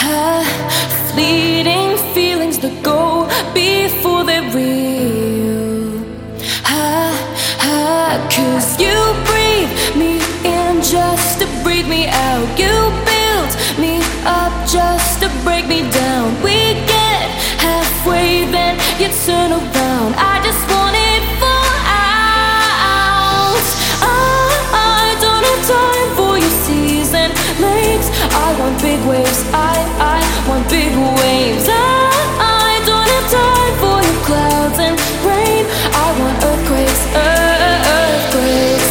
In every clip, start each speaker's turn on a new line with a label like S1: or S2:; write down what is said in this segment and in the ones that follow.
S1: Ah, fleeting feelings that go before they're real. Ah, ah, 'cause you breathe me in just to breathe me out. You build me up just to break me down. We get halfway, then you turn around. I just want it full out. I don't have time for your seas and lakes. I want big waves. I want big waves. I don't have time for your clouds and rain. I want earthquakes, earthquakes.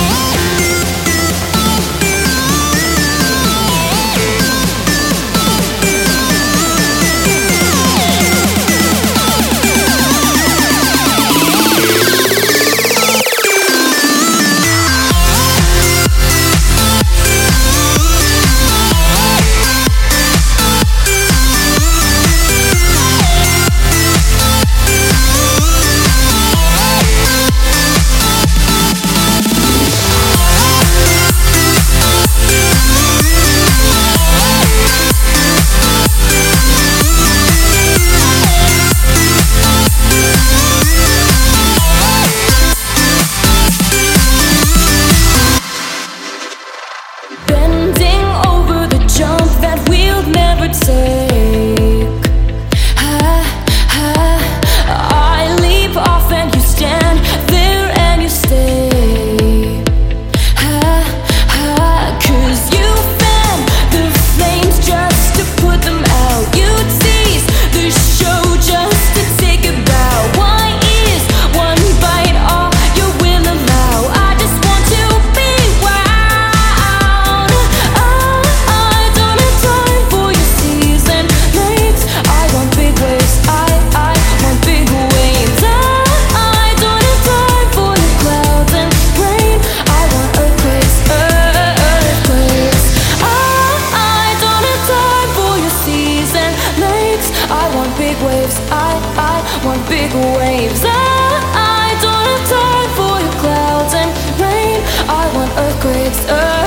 S1: Bending over the jump that we'll never take. I leap off and you stand there and you stay. 'Cause you fan the flames just to put them out. You tease the show just to take a bow. Why is one bite all you will allow? I just want to be wild. I don't have time for your seas and lakes. I want big waves. I want big waves. I don't have time for your clouds and rain. I want earthquakes, earthquakes. I don't have time for your seas and lakes. I want big waves. I want big waves. I don't have time for your clouds and rain. I want earthquakes, earthquakes.